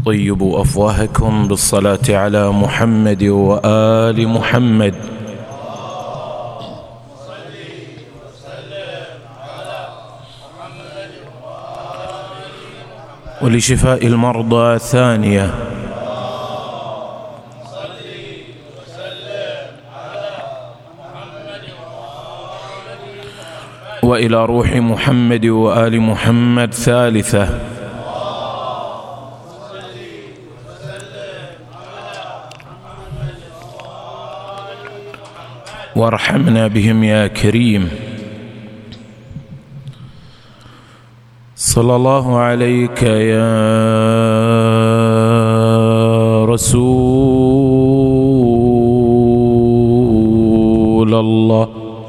طيبوا أفواهكم بالصلاة على محمد وآل محمد. ولشفاء المرضى ثانية. وإلى روح محمد وآل محمد ثالثة. وارحمنا بهم يا كريم. صلى الله عليك يا رسول الله.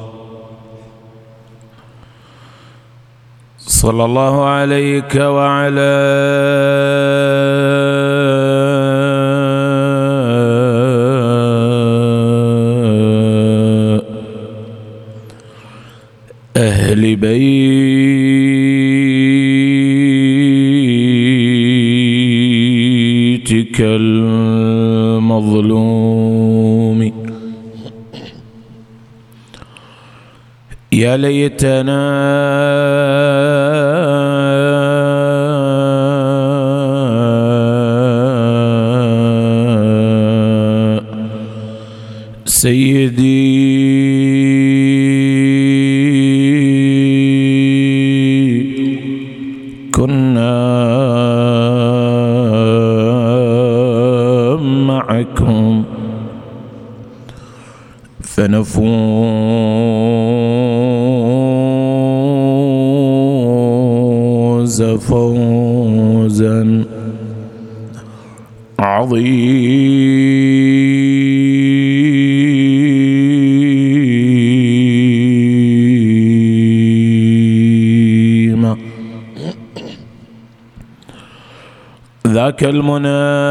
صلى الله عليك وعلى أهل بيتك المظلوم. يا ليتنا سيدي كنا معكم فنفوز فوزا عظيما. ذاك المنى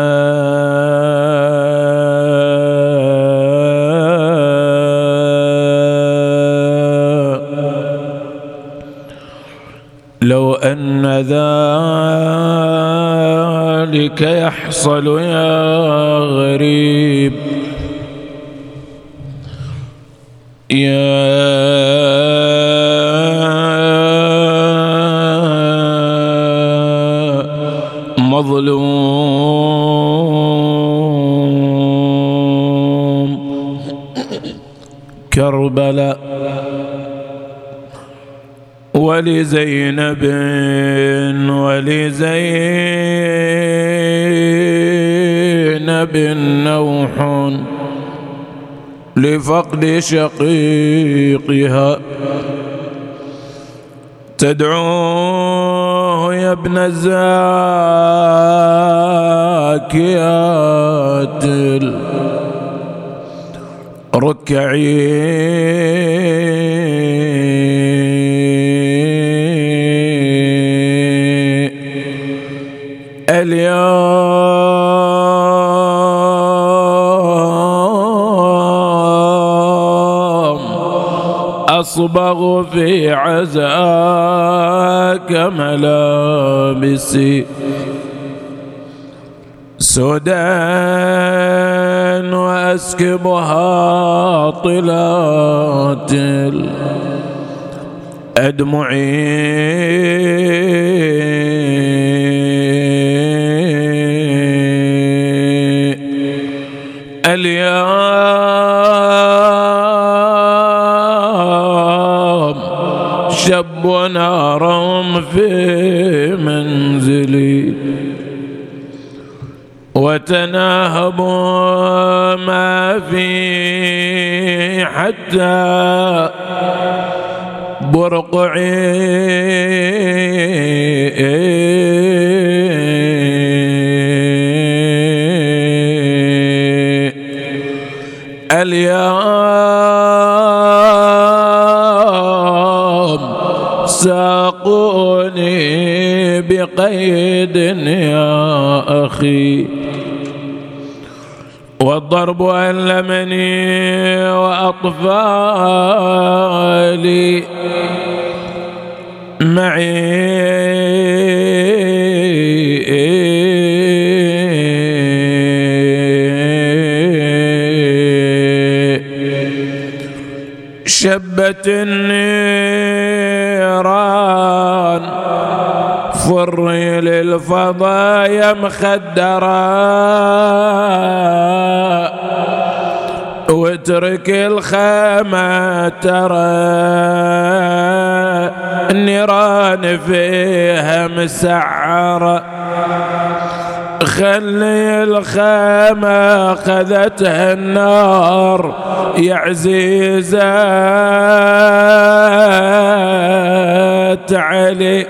لو أن ذلك يحصل يا غريب يا مظلوم. كربلاء ولزينب ولزينب نوح لفقد شقيقها تدعوه يا ابن الزاكيات ركعي اليوم أصبغ في عزاك ملابسي سودان وأسكبها طلات اليوم شب نارهم في منزلي وتناهبوا ما في حتى برقعي اليوم ساقوني بقيد يا أخي والضرب ألمني وأطفالي معي شبت النيران فري للفضايا مخدرة واترك الخيمة ترى النيران فيها مسعرة خلي الخيمة خذتها النار يا عزيزة علي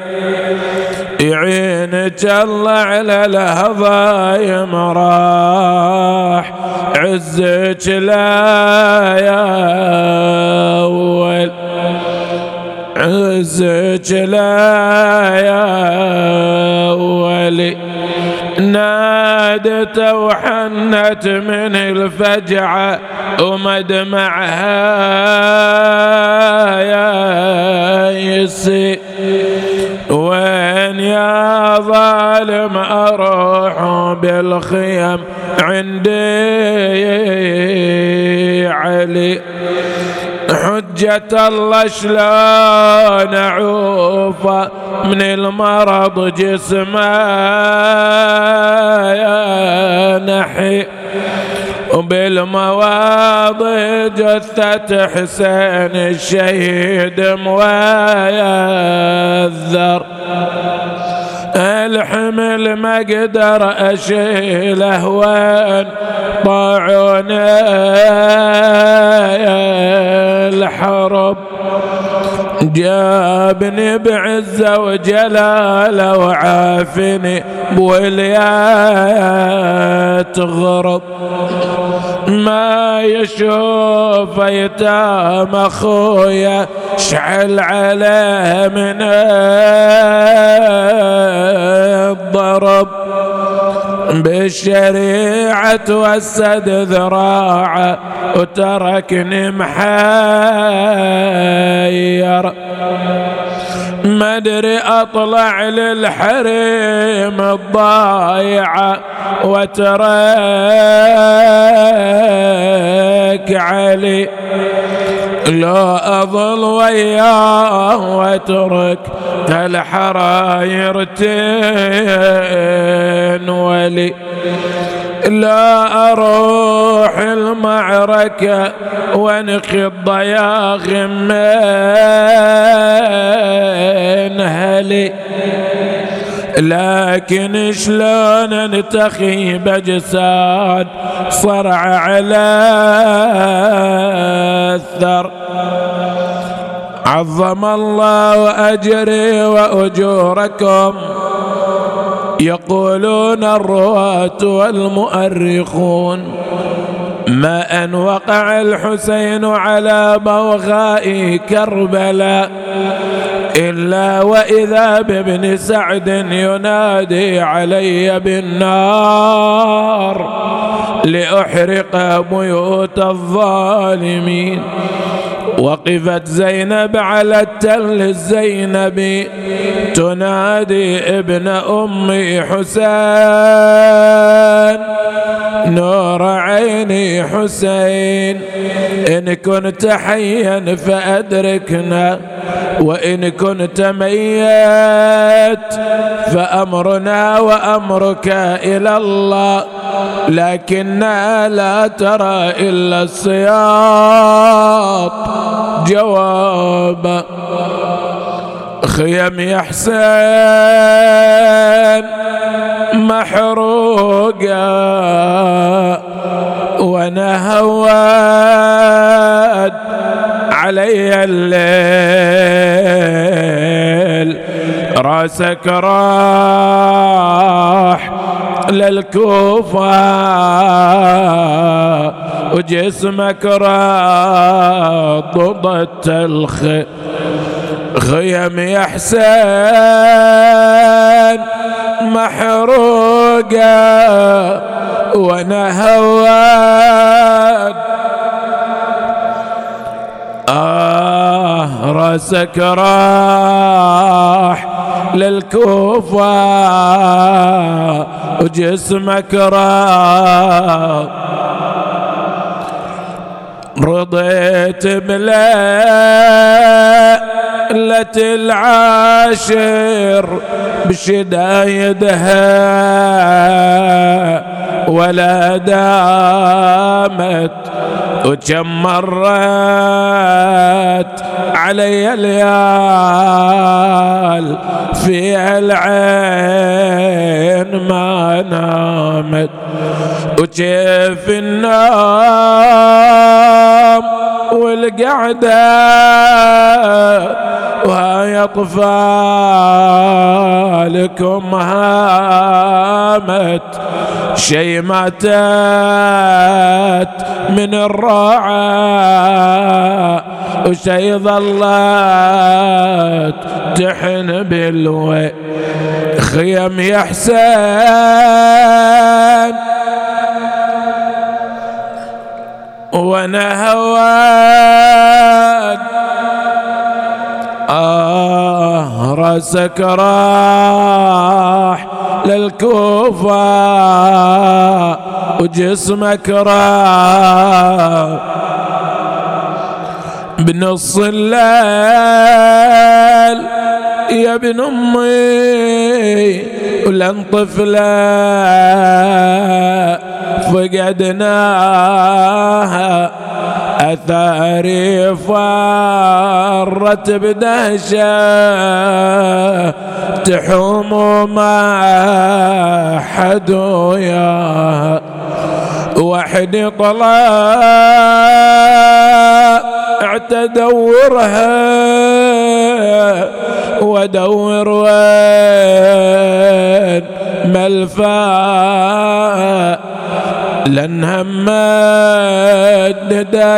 يعينك الله على الهضايم راح عزك لا يا أول عزك لا يا ولي نادت وحنت من الفجعة ومدمعها يا يسي وين يا ظالم أروح بالخيم عندي علي حجة الله شلون أعوفه من المرض جسمه يا نحي وبالمواضع جثة حسين الشهيد مويذر الحمل ما اقدر اشيله وين طاعوني الحرب جابني بعزة وجلاله وعافني بوليات غرب ما يشوف يتام اخويا شعل عليه من الضرب بالشريعة توسد ذراعه وتركني محير ما ادري اطلع للحريم الضايعة وترك علي لو اظل وياه واترك الحراير تنولي لا اروح المعركة وانخض يا غمين هلي لكن شلون انتخي بجساد صرع على الثر عظم الله أجري وأجوركم يقولون الرواة والمؤرخون ما أن وقع الحسين على بوغاء كربلاء إلا وإذا بابن سعد ينادي علي بالنار لأحرق بيوت الظالمين وقفت زينب على التل الزينبي تنادي ابن أمي حسين نور عيني حسين إن كنت حيا فأدركنا وإن كنت ميت فأمرنا وأمرك إلى الله لكننا لا ترى إلا السياط جواب خيم يا حسين محروقة وانا هواد علي الليل راسك راح للكوفة وجسمك راح ضدت خيم يا حسين محروقة وانا هواد راسك راح للكوفة وجسمك راح رضيت بليلة العاشر بشدايدها ولا دامت وكم مرت علي الليال في العين ما نامت وكيف النوم والقعدة وهاي أطفالكم هامت شي ماتت من الرعاة وشي ظلت تحن بالوي خيم يا حسين وانا هواك راسك راح للكوفة وجسمك راح بنص الليل يا ابن امي ولن طفلة فقدناها أثاري فرت بدهشة تحوم ما حد وياها وحدي طلع اعتدورها وادور وين ملفا لن همت ندى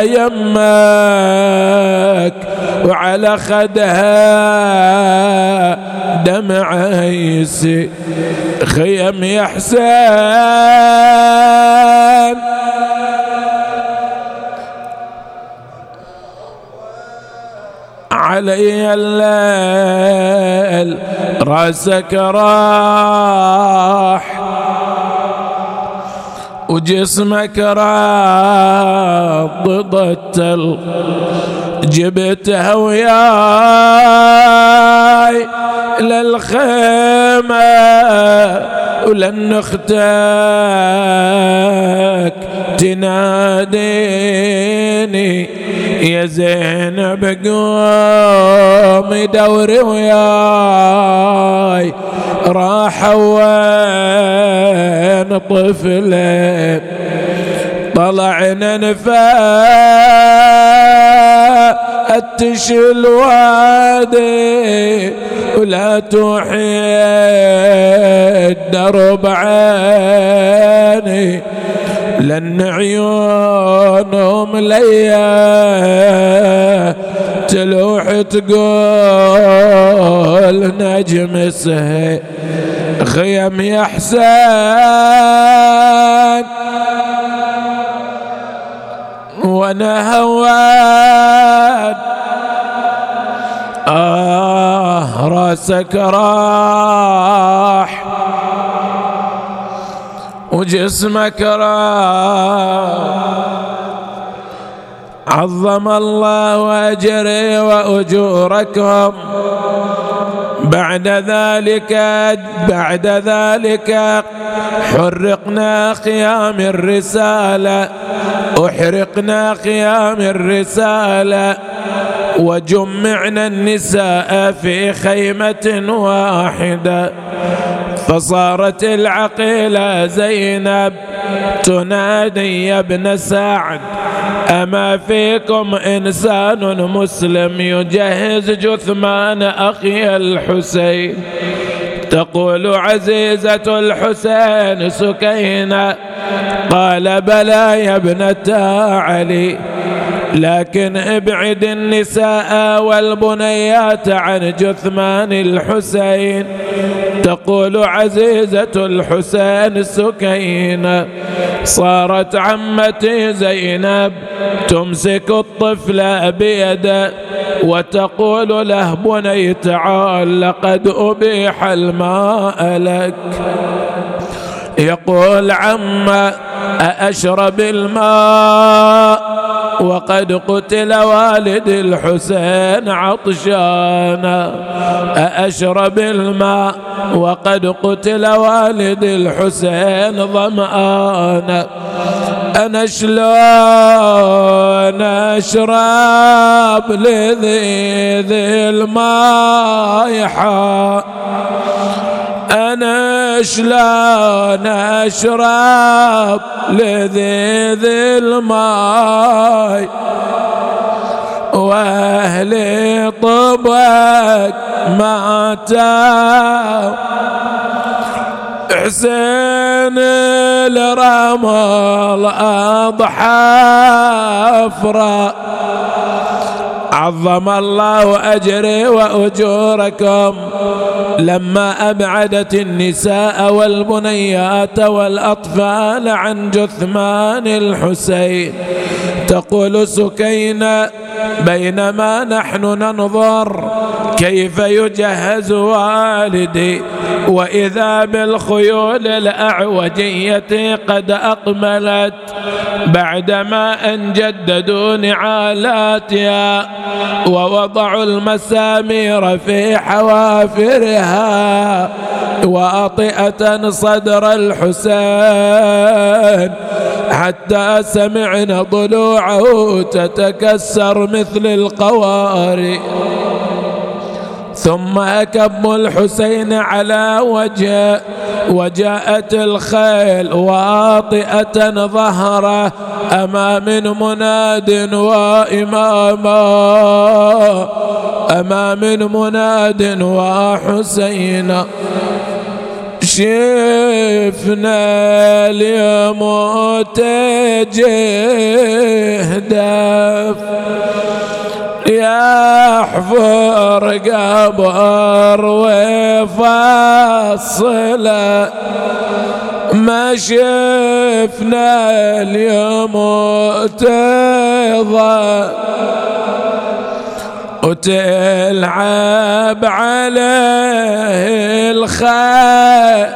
يمك وعلى خدها دمع يسي خيم يا حسين علي الليل راسك راح وجسمك راض ضدت جبتها وياي للخيمة ولن اختك تناديني يا زينب قومي دوري وياي راح وين طفلين طلعنا نفتش الوادي ولا توحيد درب عيني لأن عيونهم ليا تلوح تقول نجم سهي خيم يا حسين وانا هوان راسك راح وجسمك راح عظم الله أجري وأجوركم بعد ذلك حرقنا خيام الرسالة أحرقنا خيام الرسالة وجمعنا النساء في خيمة واحدة فصارت العقيلة زينب تنادي يا ابن سعد أما فيكم إنسان مسلم يجهز جثمان أخي الحسين تقول عزيزة الحسين سكينة قال بلى يا ابنة علي لكن ابعد النساء والبنيات عن جثمان الحسين تقول عزيزة الحسين سكينة صارت عمتي زينب تمسك الطفل بيده وتقول له بني تعال لقد أبيح الماء لك يقول عم أشرب الماء وقد قتل والد الحسين عطشانا أشرب الماء وقد قتل والد الحسين ظمآنا أنا شلون أشرب لذيذ الماء أنا شلون أشرب لذيذ الماء وأهلي طبق ماتوا حسين الرمل أضحى أفرا عظم الله أجري وأجوركم لما أبعدت النساء والبنيات والأطفال عن جثمان الحسين. تقول سكينة بينما نحن ننظر كيف يجهز والدي وإذا بالخيول الأعوجية قد أقبلت بعدما أن جددوا نعالاتها ووضعوا المسامير في حوافرها واطئة صدر الحسين حتى سمعنا ضلوعه تتكسر مثل القوارئ. ثم أكب الحسين على وجهه وجاءت الخيل واطئة ظهره أمام مناد وإماما أمام مناد وحسين. شفنا اليوم تجهدف يحفر قبر وفصله ما شفنا اليوم تضل وتلعب عليه الخيل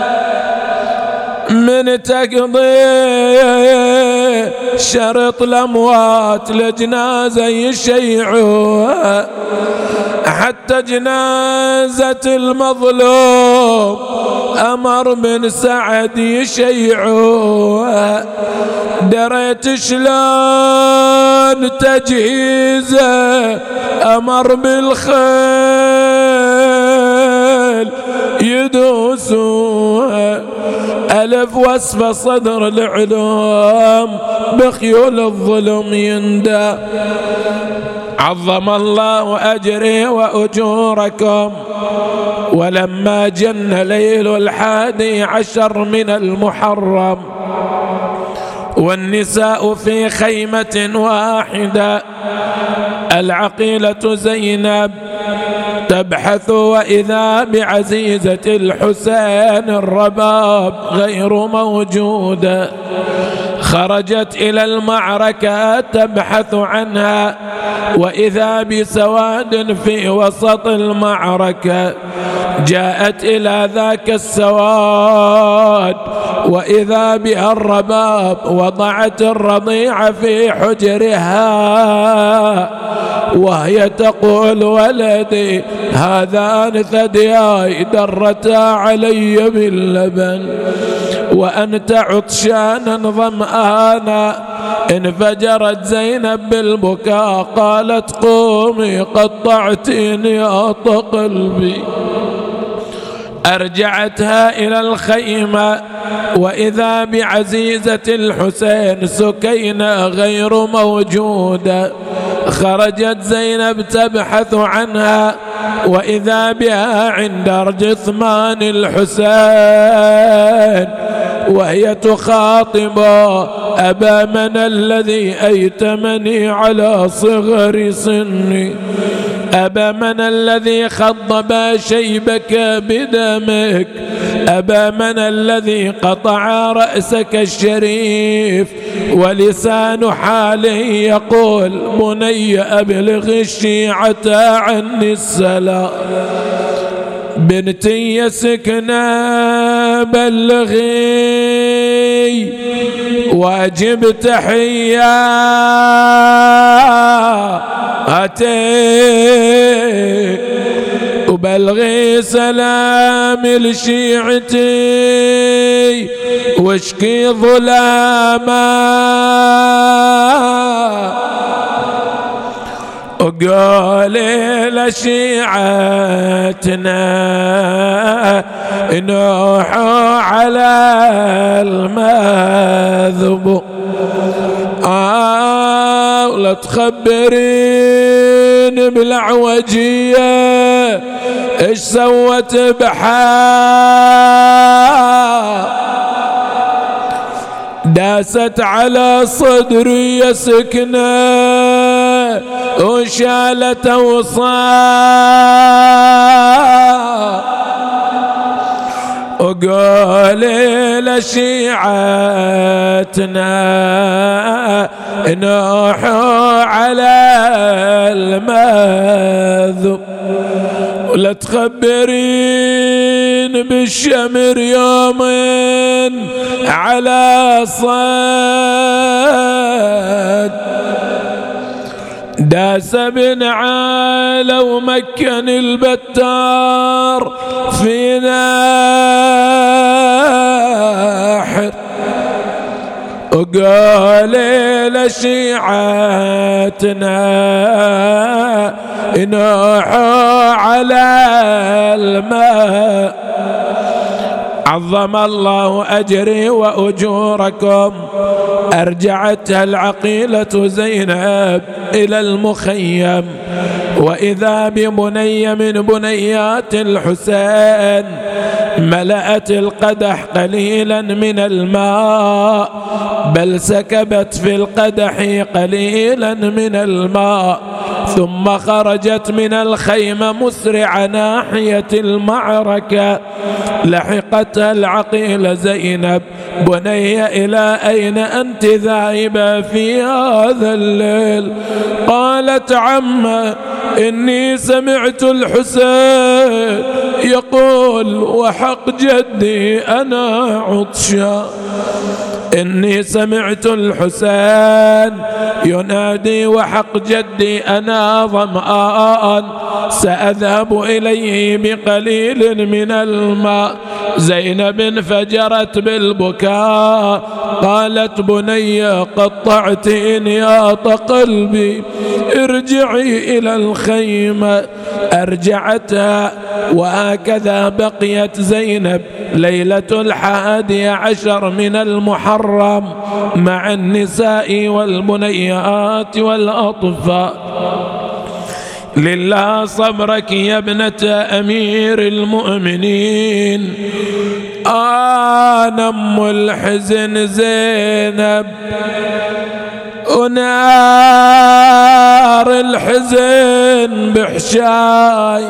من تقضي شرط الأموات لجنازة يشيعوها حتى جنازة المظلوم أمر بن سعد يشيعوها. دريت شلون تجهيزه أمر بالخيل يدوسوها ألف وصف صدر العلوم بخيول الظلم يندى. عظم الله أجري وأجوركم. ولما جن ليل 11 من المحرم والنساء في خيمة واحدة العقيلة زينب تبحث وإذا بعزيزة الحسين الرباب غير موجودة. خرجت إلى المعركة تبحث عنها وإذا بسواد في وسط المعركة. جاءت إلى ذاك السواد وإذا بها الرباب وضعت الرضيع في حجرها وهي تقول ولدي هذان ثدياي درتا علي باللبن وأنت عطشانا ظمآنا. انفجرت زينب بالبكاء قالت قومي قطعتني قلبي. أرجعتها إلى الخيمة وإذا بعزيزة الحسين سكينة غير موجودة. خرجت زينب تبحث عنها وإذا بها عند جثمان الحسين وهي تخاطب أبا من الذي أيتمني على صغر سني أبا من الذي خضب شيبك بدمك أبا من الذي قطع رأسك الشريف. ولسان حاله يقول بني أبلغ الشيعة عني السلام. بنتي سكنة بلغي واجب تحياتي وبلغي سلام لشيعتي واشكي ظلاما وقولي لشيعتنا نوحوا على المذبوح ولا تخبرين بالعوجية ايش سوت بحال داست على صدري يا سكنة وشالت أوصال وقولي لشيعتنا نوحوا على المذبوح ولا تخبرين بالشمر يومين على صد داس بن عالى ومكن البتار في ناحر وقالي لشيعتنا نوحوا على الماء عظم الله أجري وأجوركم. أرجعتها العقيلة زينب إلى المخيم وإذا ببني من بنيات الحسين ملأت القدح قليلا من الماء بل سكبت في القدح قليلا من الماء ثم خرجت من الخيمة مسرعة ناحية المعركة. لحقتها العقيلة زينب بني إلى أين أنت ذاهبة في هذا الليل؟ قالت عمه إني سمعت الحسين يقول وحق جدي أنا عطشان. إني سمعت الحسين ينادي وحق جدي أنا ظمآن سأذهب إليه بقليل من الماء. زينب انفجرت بالبكاء قالت بني قطعت إنياط قلبي ارجعي إلى الخيمة. أرجعتها وهكذا بقيت زينب ليلة 11 من المحرم مع النساء والبنيات والأطفال. لله صبرك يا ابنة أمير المؤمنين. أنا أم الحزن زينب ونار الحزن بحشاي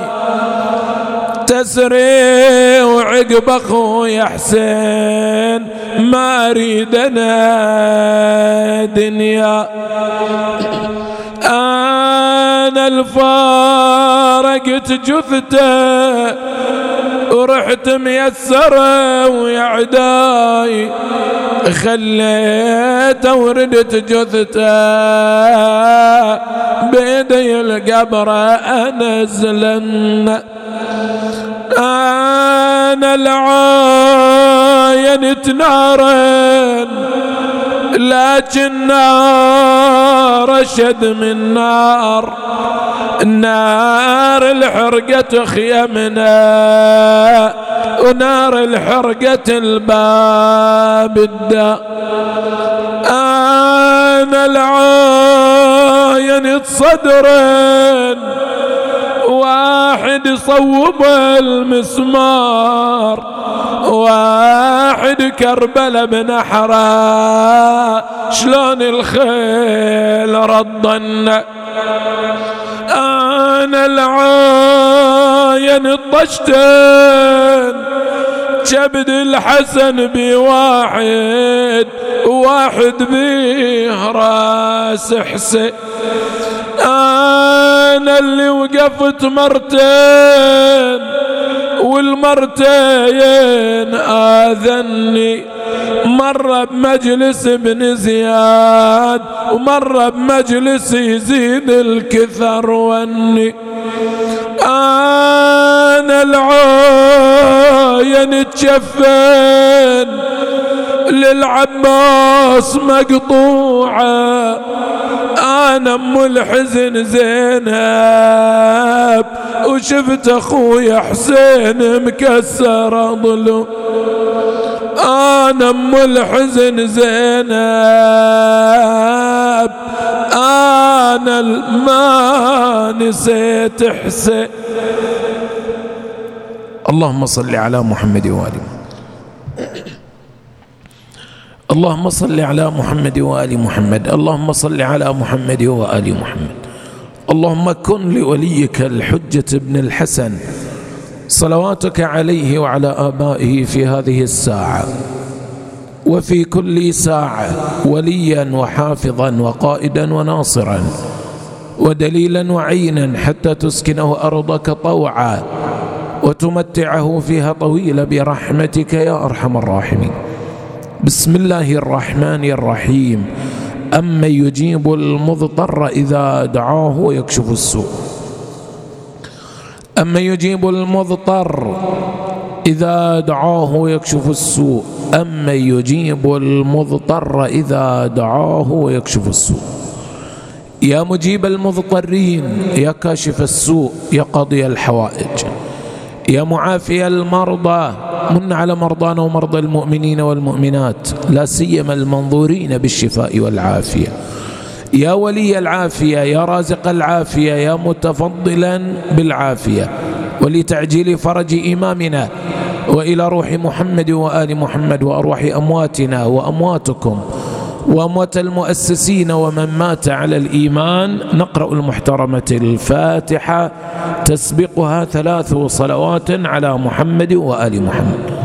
تسري وعقب أخوي حسين ما أريدنا دنيا. أنا الفارقت جثته ورحت ميسرة ويا عداي خليته وردت جثته بيدي القبر أنزلن. أنا العاين تنارن لكن نار أشد من نار. النار الحرقة خيمنا ونار الحرقة الباب الداء. أنا العاين صدرن واحد صوب المسمار واحد كربل بنحرة شلون الخيل ردن. أنا العاين الطشتن كبد الحسن بواحد واحد بيه راس حسين. أنا اللي وقفت مرتين والمرتين آذني، مرة بمجلس ابن زياد ومرة بمجلس يزيد الكثر وني. أنا العين تشفن للعباس مقطوعة، أنا أم الحزن زينب وشفت أخويا حسين مكسر ضلو. أنا أم الحزن زينب، أنا ما نسيت حسين. اللهم صل على محمد وآل محمد. اللهم صل على محمد وآل محمد. اللهم صل على محمد وآل محمد. اللهم كن لوليك الحجة ابن الحسن صلواتك عليه وعلى آبائه في هذه الساعة وفي كل ساعة وليا وحافظا وقائدا وناصرا ودليلا وعينا حتى تسكنه أرضك طوعا وتمتعه فيها طويلا برحمتك يا أرحم الراحمين. بسم الله الرحمن الرحيم. أمن يجيب المضطر إذا دعاه ويكشف السوء. أمن يجيب المضطر إذا دعاه ويكشف السوء. أمن يجيب المضطر إذا دعاه ويكشف السوء. يا مجيب المضطرين، يا كاشف السوء، يا قاضي الحوائج، يا معافي المرضى، من على مرضانا ومرضى المؤمنين والمؤمنات لا سيما المنظورين بالشفاء والعافية. يا ولي العافية، يا رازق العافية، يا متفضلا بالعافية، ولتعجيل فرج إمامنا وإلى روح محمد وآل محمد وأرواح أمواتنا وأمواتكم وأموات المؤسسين ومن مات على الإيمان. نقرأ المحترمة الفاتحة تسبقها 3 صلوات على محمد وآل محمد.